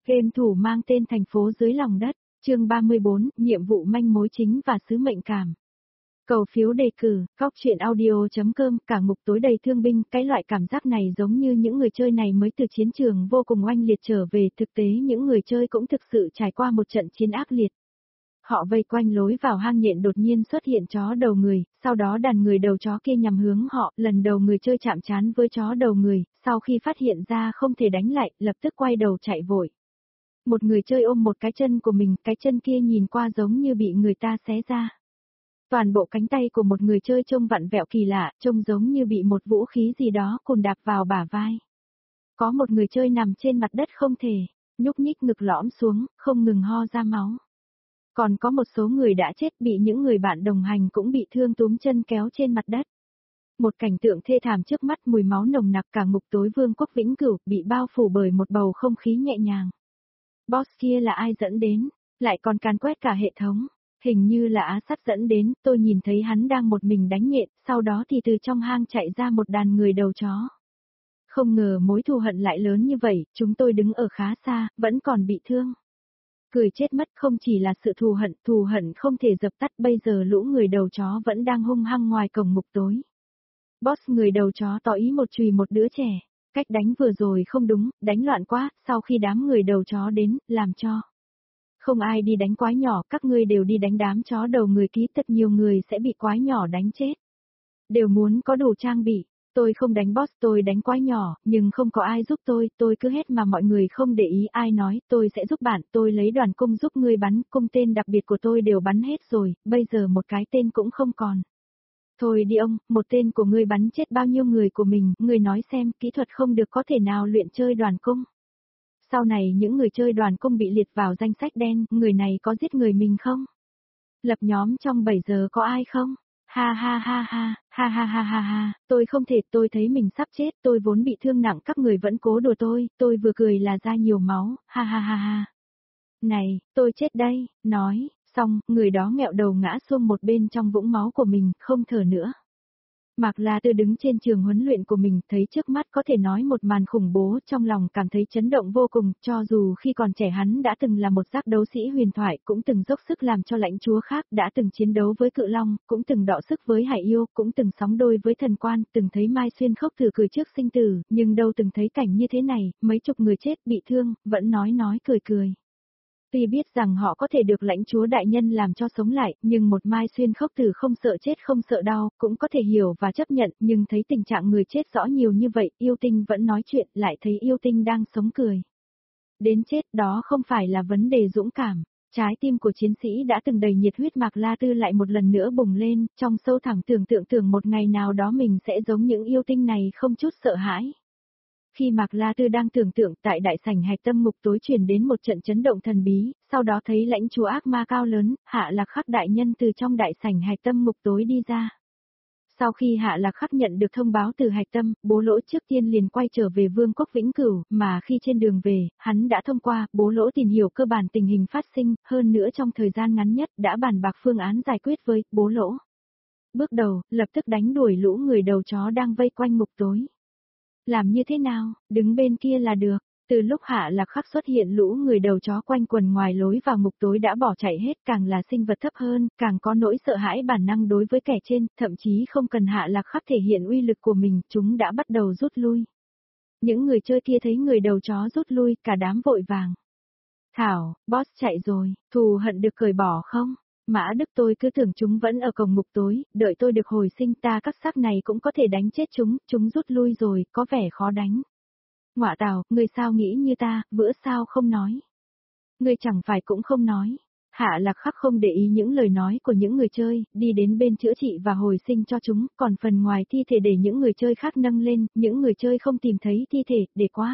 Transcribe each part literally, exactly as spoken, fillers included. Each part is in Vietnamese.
Game thủ mang tên Thành phố dưới lòng đất, chương ba mươi bốn, nhiệm vụ manh mối chính và sứ mệnh cảm. Cầu phiếu đề cử, góc truyện audio.com, cả ngục tối đầy thương binh, cái loại cảm giác này giống như những người chơi này mới từ chiến trường vô cùng oanh liệt trở về, thực tế những người chơi cũng thực sự trải qua một trận chiến ác liệt. Họ vây quanh lối vào hang nhện, đột nhiên xuất hiện chó đầu người, sau đó đàn người đầu chó kia nhằm hướng họ, lần đầu người chơi chạm trán với chó đầu người, sau khi phát hiện ra không thể đánh lại, lập tức quay đầu chạy vội. Một người chơi ôm một cái chân của mình, cái chân kia nhìn qua giống như bị người ta xé ra. Toàn bộ cánh tay của một người chơi trông vặn vẹo kỳ lạ, trông giống như bị một vũ khí gì đó cùn đạp vào bả vai. Có một người chơi nằm trên mặt đất không thể nhúc nhích, ngực lõm xuống, không ngừng ho ra máu. Còn có một số người đã chết, bị những người bạn đồng hành cũng bị thương túm chân kéo trên mặt đất. Một cảnh tượng thê thảm trước mắt, mùi máu nồng nặc, cả ngục tối Vương quốc Vĩnh Cửu bị bao phủ bởi một bầu không khí nhẹ nhàng. Boss kia là ai dẫn đến? Lại còn càn quét cả hệ thống. Hình như là Á Sắt dẫn đến, tôi nhìn thấy hắn đang một mình đánh nhện, sau đó thì từ trong hang chạy ra một đàn người đầu chó. Không ngờ mối thù hận lại lớn như vậy, chúng tôi đứng ở khá xa, vẫn còn bị thương. Cười chết mất, không chỉ là sự thù hận, thù hận không thể dập tắt, bây giờ lũ người đầu chó vẫn đang hung hăng ngoài cổng ngục tối. Boss người đầu chó tỏ ý một chùy một đứa trẻ, cách đánh vừa rồi không đúng, đánh loạn quá, sau khi đám người đầu chó đến, làm cho. Không ai đi đánh quái nhỏ, các ngươi đều đi đánh đám chó đầu người, ký thật nhiều người sẽ bị quái nhỏ đánh chết. Đều muốn có đủ trang bị. Tôi không đánh boss, tôi đánh quái nhỏ, nhưng không có ai giúp tôi, tôi cứ hết mà mọi người không để ý, ai nói, tôi sẽ giúp bạn, tôi lấy đoàn cung giúp ngươi bắn, cung tên đặc biệt của tôi đều bắn hết rồi, bây giờ một cái tên cũng không còn. Thôi đi ông, một tên của ngươi bắn chết bao nhiêu người của mình, ngươi nói xem, kỹ thuật không được có thể nào luyện chơi đoàn cung. Sau này những người chơi đoàn cung bị liệt vào danh sách đen, người này có giết người mình không? Lập nhóm trong bảy giờ có ai không? Ha ha ha ha, ha ha ha ha ha, tôi không thể, tôi thấy mình sắp chết, tôi vốn bị thương nặng, các người vẫn cố đùa tôi, tôi vừa cười là ra nhiều máu, ha ha ha ha. Này, tôi chết đây, nói, xong, người đó nghẹo đầu ngã xuống một bên trong vũng máu của mình, không thở nữa. Mạc La Tư đứng trên trường huấn luyện của mình, thấy trước mắt có thể nói một màn khủng bố, trong lòng cảm thấy chấn động vô cùng, cho dù khi còn trẻ hắn đã từng là một giác đấu sĩ huyền thoại, cũng từng dốc sức làm cho lãnh chúa khác, đã từng chiến đấu với cự long, cũng từng đọ sức với hải yêu, cũng từng sóng đôi với thần quan, từng thấy Mai Xuyên khóc thử cười trước sinh tử, nhưng đâu từng thấy cảnh như thế này, mấy chục người chết, bị thương, vẫn nói nói cười cười. Tuy biết rằng họ có thể được lãnh chúa đại nhân làm cho sống lại, nhưng một Mai Xuyên khốc tử không sợ chết không sợ đau, cũng có thể hiểu và chấp nhận, nhưng thấy tình trạng người chết rõ nhiều như vậy, yêu tinh vẫn nói chuyện, lại thấy yêu tinh đang sống cười. Đến chết đó không phải là vấn đề dũng cảm, trái tim của chiến sĩ đã từng đầy nhiệt huyết. Mạc La Tư lại một lần nữa bùng lên, trong sâu thẳm tưởng tượng tưởng một ngày nào đó mình sẽ giống những yêu tinh này không chút sợ hãi. Khi Mạc La Tư đang tưởng tượng, tại đại sảnh hạch tâm ngục tối truyền đến một trận chấn động thần bí, sau đó thấy lãnh chúa ác ma cao lớn, Hạ Lạc Khắc đại nhân từ trong đại sảnh hạch tâm ngục tối đi ra. Sau khi Hạ Lạc Khắc nhận được thông báo từ hạch tâm, Bố Lỗ trước tiên liền quay trở về Vương quốc Vĩnh Cửu, mà khi trên đường về, hắn đã thông qua, Bố Lỗ tìm hiểu cơ bản tình hình phát sinh, hơn nữa trong thời gian ngắn nhất đã bàn bạc phương án giải quyết với Bố Lỗ. Bước đầu, lập tức đánh đuổi lũ người đầu chó đang vây quanh ngục tối. Làm như thế nào, đứng bên kia là được. Từ lúc Hạ Lạc Khắc xuất hiện, lũ người đầu chó quanh quần ngoài lối vào ngục tối đã bỏ chạy hết, càng là sinh vật thấp hơn, càng có nỗi sợ hãi bản năng đối với kẻ trên, thậm chí không cần Hạ Lạc Khắc thể hiện uy lực của mình, chúng đã bắt đầu rút lui. Những người chơi kia thấy người đầu chó rút lui, cả đám vội vàng. Thảo, boss chạy rồi, thù hận được cởi bỏ không? Mã Đức, tôi cứ tưởng chúng vẫn ở cổng ngục tối, đợi tôi được hồi sinh, ta các xác này cũng có thể đánh chết chúng, chúng rút lui rồi, có vẻ khó đánh. Ngọa Tào, ngươi sao nghĩ như ta, bữa sao không nói? Ngươi chẳng phải cũng không nói. Hạ Lạc Khắc không để ý những lời nói của những người chơi, đi đến bên chữa trị và hồi sinh cho chúng, còn phần ngoài thi thể để những người chơi khác nâng lên, những người chơi không tìm thấy thi thể, để quá.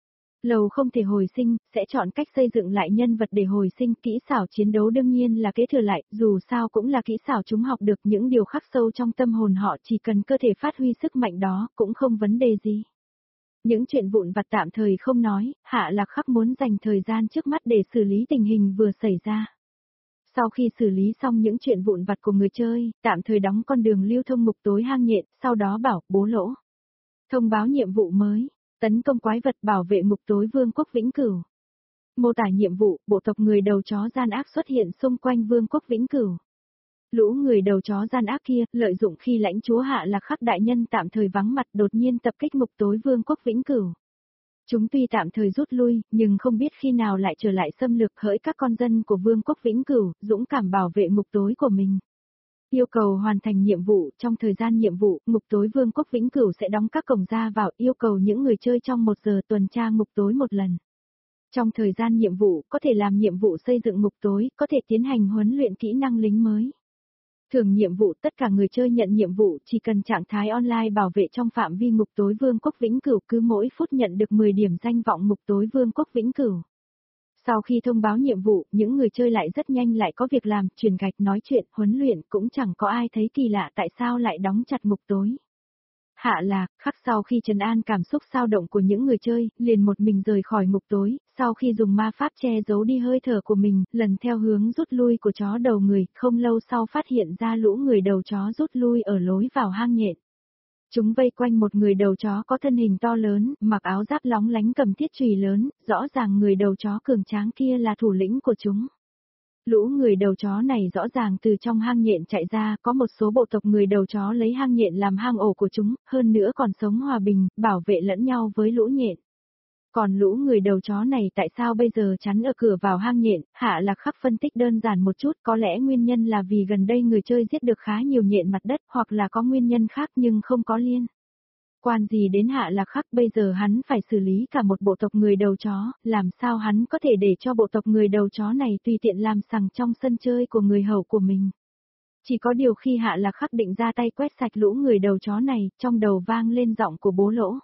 Lầu không thể hồi sinh, sẽ chọn cách xây dựng lại nhân vật để hồi sinh, kỹ xảo chiến đấu đương nhiên là kế thừa lại, dù sao cũng là kỹ xảo chúng học được, những điều khắc sâu trong tâm hồn họ, chỉ cần cơ thể phát huy sức mạnh đó, cũng không vấn đề gì. Những chuyện vụn vặt tạm thời không nói, Hạ Lạc Khắc muốn dành thời gian trước mắt để xử lý tình hình vừa xảy ra. Sau khi xử lý xong những chuyện vụn vặt của người chơi, tạm thời đóng con đường lưu thông ngục tối hang nhện, sau đó bảo Bố Lỗ thông báo nhiệm vụ mới. Tấn công quái vật, bảo vệ ngục tối Vương quốc Vĩnh Cửu. Mô tả nhiệm vụ, bộ tộc người đầu chó gian ác xuất hiện xung quanh vương quốc Vĩnh Cửu. Lũ người đầu chó gian ác kia, lợi dụng khi lãnh chúa Hạ Lạc Khắc đại nhân tạm thời vắng mặt đột nhiên tập kích ngục tối vương quốc Vĩnh Cửu. Chúng tuy tạm thời rút lui, nhưng không biết khi nào lại trở lại xâm lược hỡi các con dân của vương quốc Vĩnh Cửu, dũng cảm bảo vệ ngục tối của mình. Yêu cầu hoàn thành nhiệm vụ, trong thời gian nhiệm vụ, ngục tối vương quốc Vĩnh Cửu sẽ đóng các cổng ra vào, yêu cầu những người chơi trong một giờ tuần tra ngục tối một lần. Trong thời gian nhiệm vụ, có thể làm nhiệm vụ xây dựng ngục tối, có thể tiến hành huấn luyện kỹ năng lính mới. Thường nhiệm vụ, tất cả người chơi nhận nhiệm vụ chỉ cần trạng thái online bảo vệ trong phạm vi ngục tối vương quốc Vĩnh Cửu, cứ mỗi phút nhận được mười điểm danh vọng ngục tối vương quốc Vĩnh Cửu. Sau khi thông báo nhiệm vụ, những người chơi lại rất nhanh lại có việc làm, truyền gạch, nói chuyện, huấn luyện, cũng chẳng có ai thấy kỳ lạ tại sao lại đóng chặt ngục tối. Hạ Lạc Khắc sau khi trấn an cảm xúc dao động của những người chơi, liền một mình rời khỏi ngục tối, sau khi dùng ma pháp che giấu đi hơi thở của mình, lần theo hướng rút lui của chó đầu người, không lâu sau phát hiện ra lũ người đầu chó rút lui ở lối vào hang nhện. Chúng vây quanh một người đầu chó có thân hình to lớn, mặc áo giáp lóng lánh cầm thiết chùy lớn, rõ ràng người đầu chó cường tráng kia là thủ lĩnh của chúng. Lũ người đầu chó này rõ ràng từ trong hang nhện chạy ra, có một số bộ tộc người đầu chó lấy hang nhện làm hang ổ của chúng, hơn nữa còn sống hòa bình, bảo vệ lẫn nhau với lũ nhện. Còn lũ người đầu chó này tại sao bây giờ chắn ở cửa vào hang nhện? Hạ Lạc Khắc phân tích đơn giản một chút, có lẽ nguyên nhân là vì gần đây người chơi giết được khá nhiều nhện mặt đất, hoặc là có nguyên nhân khác nhưng không có liên quan gì đến Hạ Lạc Khắc, bây giờ hắn phải xử lý cả một bộ tộc người đầu chó, làm sao hắn có thể để cho bộ tộc người đầu chó này tùy tiện làm sằng trong sân chơi của người hầu của mình. Chỉ có điều khi Hạ Lạc Khắc định ra tay quét sạch lũ người đầu chó này, trong đầu vang lên giọng của bố lỗ.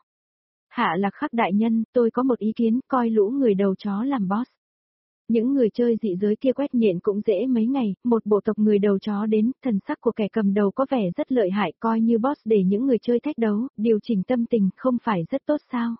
Hạ Lạc Khắc đại nhân, tôi có một ý kiến, coi lũ người đầu chó làm boss. Những người chơi dị giới kia quét nhện cũng dễ mấy ngày, một bộ tộc người đầu chó đến, thần sắc của kẻ cầm đầu có vẻ rất lợi hại, coi như boss để những người chơi thách đấu, điều chỉnh tâm tình, không phải rất tốt sao?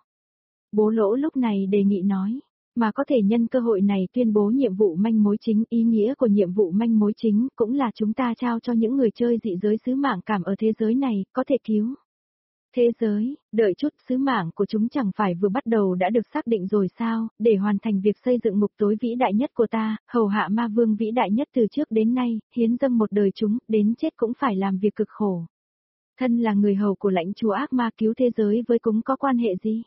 Bố lỗ lúc này đề nghị nói, mà có thể nhân cơ hội này tuyên bố nhiệm vụ manh mối chính, ý nghĩa của nhiệm vụ manh mối chính cũng là chúng ta trao cho những người chơi dị giới sứ mạng cảm ở thế giới này, có thể cứu thế giới, đợi chút, sứ mạng của chúng chẳng phải vừa bắt đầu đã được xác định rồi sao, để hoàn thành việc xây dựng ngục tối vĩ đại nhất của ta, hầu hạ ma vương vĩ đại nhất từ trước đến nay, hiến dâng một đời chúng, đến chết cũng phải làm việc cực khổ. Thân là người hầu của lãnh chúa ác ma, cứu thế giới với chúng có quan hệ gì?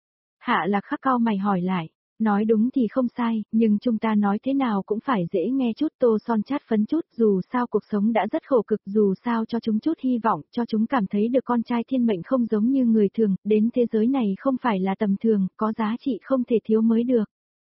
Hạ Lạc Khắc cau mày hỏi lại. Nói đúng thì không sai, nhưng chúng ta nói thế nào cũng phải dễ nghe chút, tô son chát phấn chút, dù sao cuộc sống đã rất khổ cực, dù sao cho chúng chút hy vọng, cho chúng cảm thấy được con trai thiên mệnh không giống như người thường, đến thế giới này không phải là tầm thường, có giá trị không thể thiếu mới được.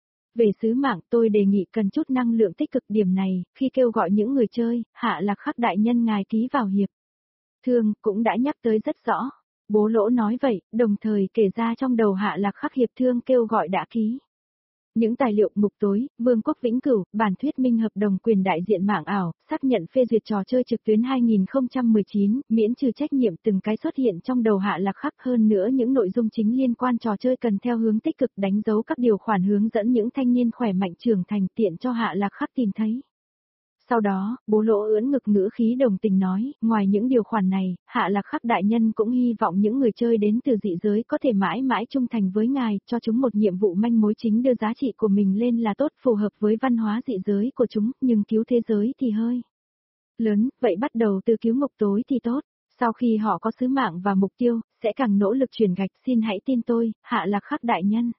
Về sứ mạng, tôi đề nghị cần chút năng lượng tích cực, điểm này, khi kêu gọi những người chơi, Hạ Lạc Khắc đại nhân ngài ký vào hiệp thương, cũng đã nhắc tới rất rõ. Bố lỗ nói vậy, đồng thời kể ra trong đầu Hạ Lạc Khắc hiệp thương kêu gọi đã ký. Những tài liệu ngục tối, Vương quốc Vĩnh Cửu, bản thuyết minh hợp đồng quyền đại diện mạng ảo, xác nhận phê duyệt trò chơi trực tuyến hai không một chín, miễn trừ trách nhiệm từng cái xuất hiện trong đầu Hạ Lạc Khắc, hơn nữa những nội dung chính liên quan trò chơi cần theo hướng tích cực, đánh dấu các điều khoản hướng dẫn những thanh niên khỏe mạnh trưởng thành tiện cho Hạ Lạc Khắc tìm thấy. Sau đó, bố lỗ ưỡn ngực ngữ khí đồng tình nói, ngoài những điều khoản này, Hạ Lạc Khắc đại nhân cũng hy vọng những người chơi đến từ dị giới có thể mãi mãi trung thành với ngài, cho chúng một nhiệm vụ manh mối chính đưa giá trị của mình lên là tốt, phù hợp với văn hóa dị giới của chúng, nhưng cứu thế giới thì hơi lớn, vậy bắt đầu từ cứu ngục tối thì tốt. Sau khi họ có sứ mạng và mục tiêu, sẽ càng nỗ lực truyền gạch, xin hãy tin tôi, Hạ Lạc Khắc đại nhân.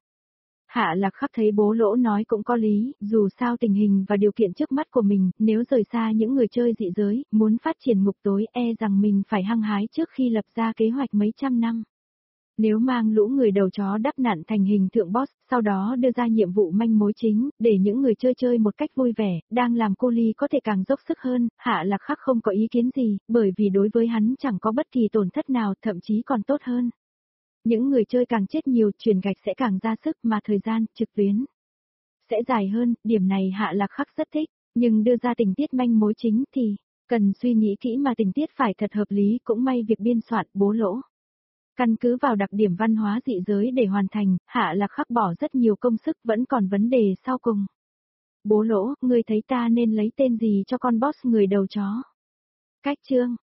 Hạ Lạc Khắc thấy bố lỗ nói cũng có lý, dù sao tình hình và điều kiện trước mắt của mình, nếu rời xa những người chơi dị giới, muốn phát triển ngục tối e rằng mình phải hăng hái trước khi lập ra kế hoạch mấy trăm năm. Nếu mang lũ người đầu chó đắp nặn thành hình thượng boss, sau đó đưa ra nhiệm vụ manh mối chính, để những người chơi chơi một cách vui vẻ, đang làm cô ly có thể càng dốc sức hơn, Hạ Lạc Khắc không có ý kiến gì, bởi vì đối với hắn chẳng có bất kỳ tổn thất nào, thậm chí còn tốt hơn. Những người chơi càng chết nhiều, truyền gạch sẽ càng ra sức mà thời gian, trực tuyến sẽ dài hơn, điểm này Hạ Lạc Khắc rất thích, nhưng đưa ra tình tiết manh mối chính thì cần suy nghĩ kỹ mà tình tiết phải thật hợp lý, cũng may việc biên soạn bố lỗ. Căn cứ vào đặc điểm văn hóa dị giới để hoàn thành, Hạ Lạc Khắc bỏ rất nhiều công sức, vẫn còn vấn đề sau cùng. Bố lỗ, ngươi thấy ta nên lấy tên gì cho con boss người đầu chó? Cách chương